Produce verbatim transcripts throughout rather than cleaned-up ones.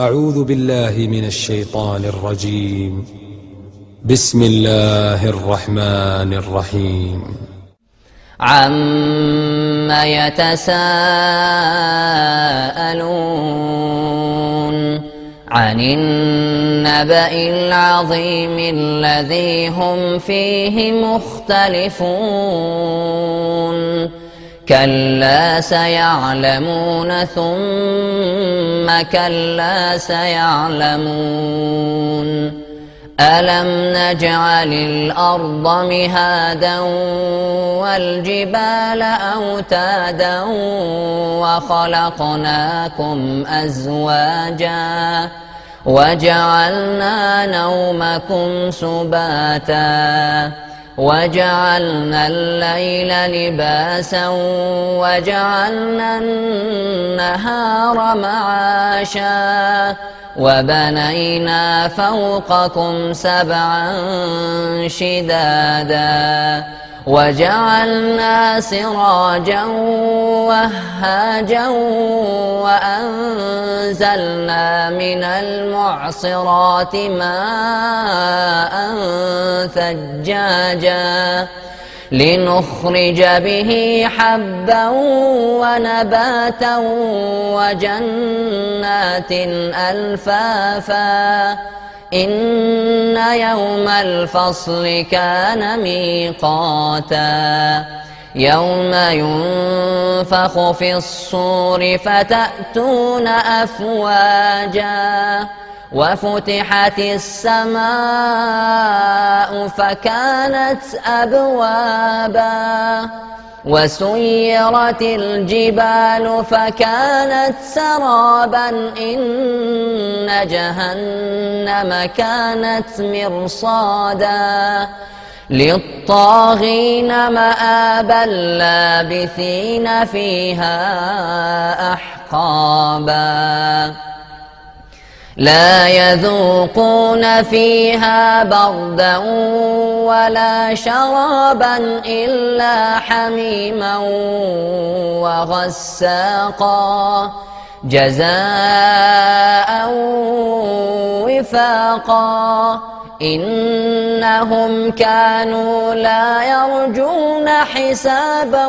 أعوذ بالله من الشيطان الرجيم. بسم الله الرحمن الرحيم. عَمَّ يتساءلون عن النبأ العظيم الذي هم فيه مختلفون كلا سيعلمون ثم كلا سيعلمون ألم نجعل الأرض مهادا والجبال أوتادا وخلقناكم أزواجا وجعلنا نومكم سباتا وجعلنا الليل لباسا وجعلنا النهار معاشا وبنينا فوقكم سبعا شدادا وجعلنا سراجا وهاجا وأنزلنا من المعصرات ماء ثجاجا لنخرج به حبا ونباتا وجنات ألفافا إن يوم الفصل كان ميقاتا يوم ينفخ في الصور فتأتون أفواجا وفتحت السماء فكانت أبوابا وسيرت الجبال فكانت سرابا إن جهنم كانت مرصادا للطاغين مآبا لابثين فيها أحقابا لا يذوقون فيها بردا ولا شرابا إلا حميما وغساقا جزاء وفاقا إنهم كانوا لا يرجون حسابا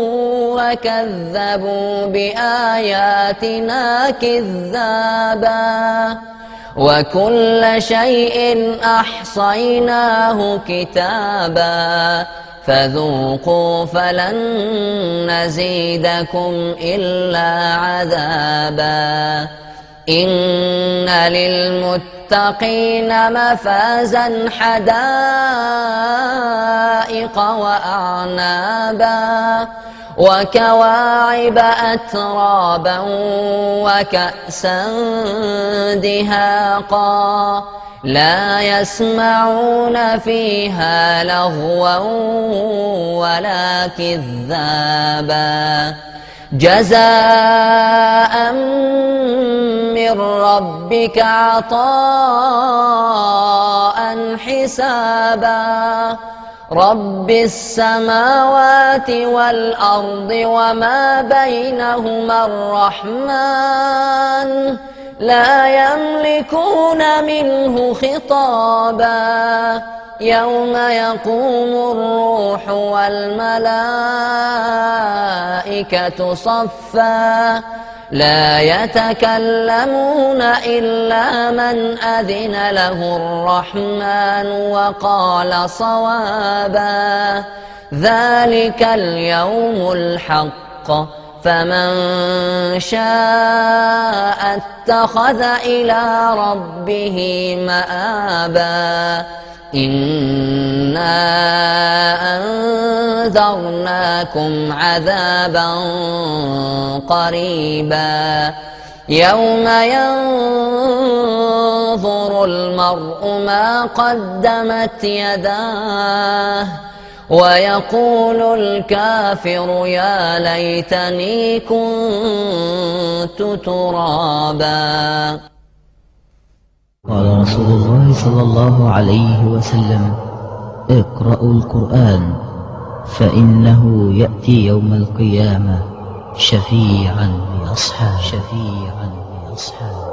وكذبوا بآياتنا كذابا وكل شيء أحصيناه كتابا فذوقوا فلن نزيدكم إلا عذابا إن للمتقين مفازا حدائق وأعنابا وكواعب أترابا وكأسا دهاقا لا يسمعون فيها لغوا ولا كذابا جزاء من ربك عطاء حسابا رب السماوات والأرض وما بينهما الرحمن لا يملكون منه خطابا يوم يقوم الروح والملائكة صفا لا يتكلمون إلا من أذن له الرحمن وقال صوابا ذلك اليوم الحق فمن شاء اتخذ إلى ربه مآبا إنا أنذرناكم عذابا قريبا يوم ينظر المرء ما قدمت يداه ويقول الكافر يا ليتني كنت ترابا. قال رسول الله صلى الله عليه وسلم: اقرأوا القرآن فإنه يأتي يوم القيامة شفيعا لأصحابه شفيعا لأصحابه